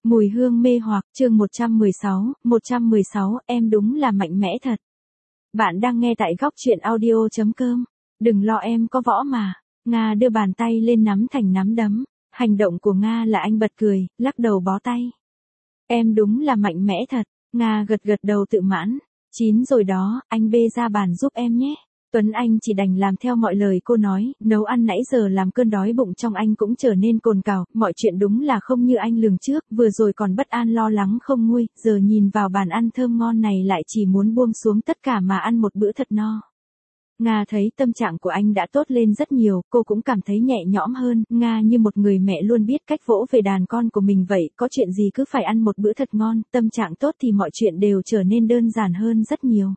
Mùi hương mê hoặc, chương 116, em đúng là mạnh mẽ thật. Bạn đang nghe tại góc truyện audio.com. Đừng lo, em có võ mà. Nga đưa bàn tay lên nắm thành nắm đấm. Hành động của Nga là anh bật cười, lắc đầu bó tay. Em đúng là mạnh mẽ thật. Nga gật gật đầu tự mãn. Chín rồi đó, anh bê ra bàn giúp em nhé. Tuấn Anh chỉ đành làm theo mọi lời cô nói, nấu ăn nãy giờ làm cơn đói bụng trong anh cũng trở nên cồn cào, mọi chuyện đúng là không như anh lường trước, vừa rồi còn bất an lo lắng không nguôi, giờ nhìn vào bàn ăn thơm ngon này lại chỉ muốn buông xuống tất cả mà ăn một bữa thật no. Nga thấy tâm trạng của anh đã tốt lên rất nhiều, cô cũng cảm thấy nhẹ nhõm hơn, Nga như một người mẹ luôn biết cách vỗ về đàn con của mình vậy, có chuyện gì cứ phải ăn một bữa thật ngon, tâm trạng tốt thì mọi chuyện đều trở nên đơn giản hơn rất nhiều.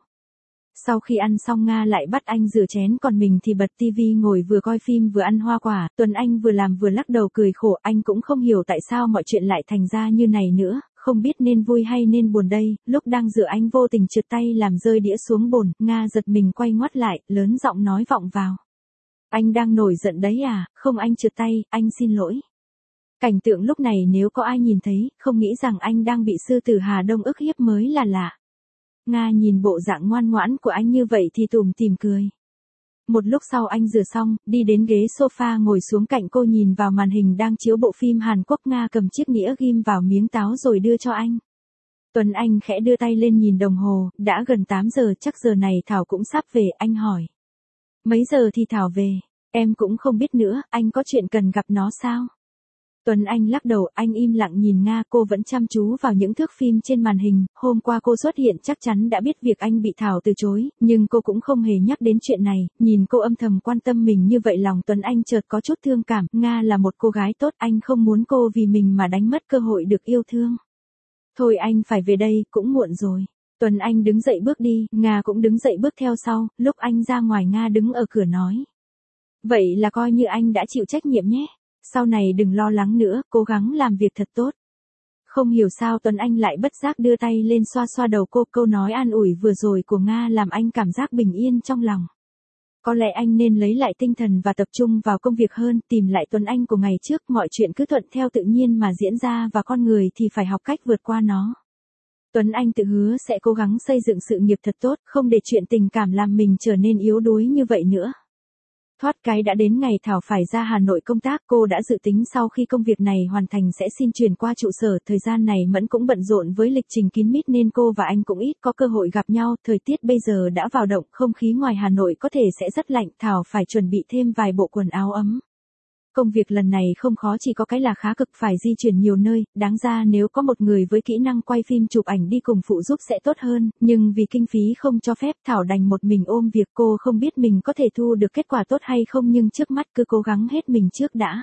Sau khi ăn xong Nga lại bắt anh rửa chén, còn mình thì bật tivi ngồi vừa coi phim vừa ăn hoa quả. Tuấn Anh vừa làm vừa lắc đầu cười khổ, anh cũng không hiểu tại sao mọi chuyện lại thành ra như này nữa, không biết nên vui hay nên buồn đây. Lúc đang rửa anh vô tình trượt tay làm rơi đĩa xuống bồn, Nga giật mình quay ngoắt lại, lớn giọng nói vọng vào. Anh đang nổi giận đấy à? Không, anh trượt tay, anh xin lỗi. Cảnh tượng lúc này nếu có ai nhìn thấy, không nghĩ rằng anh đang bị sư tử Hà Đông ức hiếp mới là lạ. Nga nhìn bộ dạng ngoan ngoãn của anh như vậy thì tủm tỉm cười. Một lúc sau anh rửa xong, đi đến ghế sofa ngồi xuống cạnh cô, nhìn vào màn hình đang chiếu bộ phim Hàn Quốc. Nga cầm chiếc nĩa ghim vào miếng táo rồi đưa cho anh. Tuấn Anh khẽ đưa tay lên nhìn đồng hồ, đã gần 8 giờ, chắc giờ này Thảo cũng sắp về, anh hỏi. Mấy giờ thì Thảo về? Em cũng không biết nữa, anh có chuyện cần gặp nó sao? Tuấn Anh lắc đầu, anh im lặng nhìn Nga, cô vẫn chăm chú vào những thước phim trên màn hình, hôm qua cô xuất hiện chắc chắn đã biết việc anh bị Thảo từ chối, nhưng cô cũng không hề nhắc đến chuyện này, nhìn cô âm thầm quan tâm mình như vậy lòng Tuấn Anh chợt có chút thương cảm, Nga là một cô gái tốt, anh không muốn cô vì mình mà đánh mất cơ hội được yêu thương. Thôi anh phải về đây, cũng muộn rồi. Tuấn Anh đứng dậy bước đi, Nga cũng đứng dậy bước theo sau, lúc anh ra ngoài Nga đứng ở cửa nói. Vậy là coi như anh đã chịu trách nhiệm nhé. Sau này đừng lo lắng nữa, cố gắng làm việc thật tốt. Không hiểu sao Tuấn Anh lại bất giác đưa tay lên xoa xoa đầu cô, câu nói an ủi vừa rồi của Nga làm anh cảm giác bình yên trong lòng. Có lẽ anh nên lấy lại tinh thần và tập trung vào công việc hơn, tìm lại Tuấn Anh của ngày trước, mọi chuyện cứ thuận theo tự nhiên mà diễn ra và con người thì phải học cách vượt qua nó. Tuấn Anh tự hứa sẽ cố gắng xây dựng sự nghiệp thật tốt, không để chuyện tình cảm làm mình trở nên yếu đuối như vậy nữa. Thoát cái đã đến ngày Thảo phải ra Hà Nội công tác, cô đã dự tính sau khi công việc này hoàn thành sẽ xin chuyển qua trụ sở, thời gian này Mẫn cũng bận rộn với lịch trình kín mít nên cô và anh cũng ít có cơ hội gặp nhau, thời tiết bây giờ đã vào đông, không khí ngoài Hà Nội có thể sẽ rất lạnh, Thảo phải chuẩn bị thêm vài bộ quần áo ấm. Công việc lần này không khó, chỉ có cái là khá cực, phải di chuyển nhiều nơi, đáng ra nếu có một người với kỹ năng quay phim chụp ảnh đi cùng phụ giúp sẽ tốt hơn, nhưng vì kinh phí không cho phép Thảo đành một mình ôm việc. Cô không biết mình có thể thu được kết quả tốt hay không nhưng trước mắt cứ cố gắng hết mình trước đã.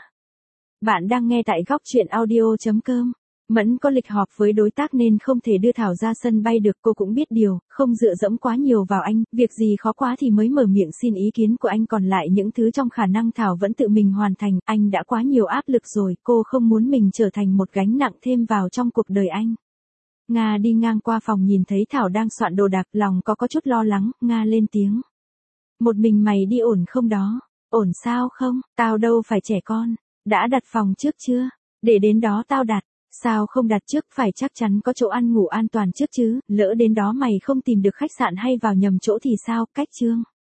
Bạn đang nghe tại góc truyện audio.com. Mẫn có lịch họp với đối tác nên không thể đưa Thảo ra sân bay được, cô cũng biết điều, không dựa dẫm quá nhiều vào anh, việc gì khó quá thì mới mở miệng xin ý kiến của anh, còn lại những thứ trong khả năng Thảo vẫn tự mình hoàn thành, anh đã quá nhiều áp lực rồi, cô không muốn mình trở thành một gánh nặng thêm vào trong cuộc đời anh. Nga đi ngang qua phòng nhìn thấy Thảo đang soạn đồ đạc, lòng có chút lo lắng, Nga lên tiếng. Một mình mày đi ổn không đó? Ổn sao không? Tao đâu phải trẻ con. Đã đặt phòng trước chưa? Để đến đó tao đặt. Sao không đặt trước, phải chắc chắn có chỗ ăn ngủ an toàn trước chứ, lỡ đến đó mày không tìm được khách sạn hay vào nhầm chỗ thì sao, cách chương.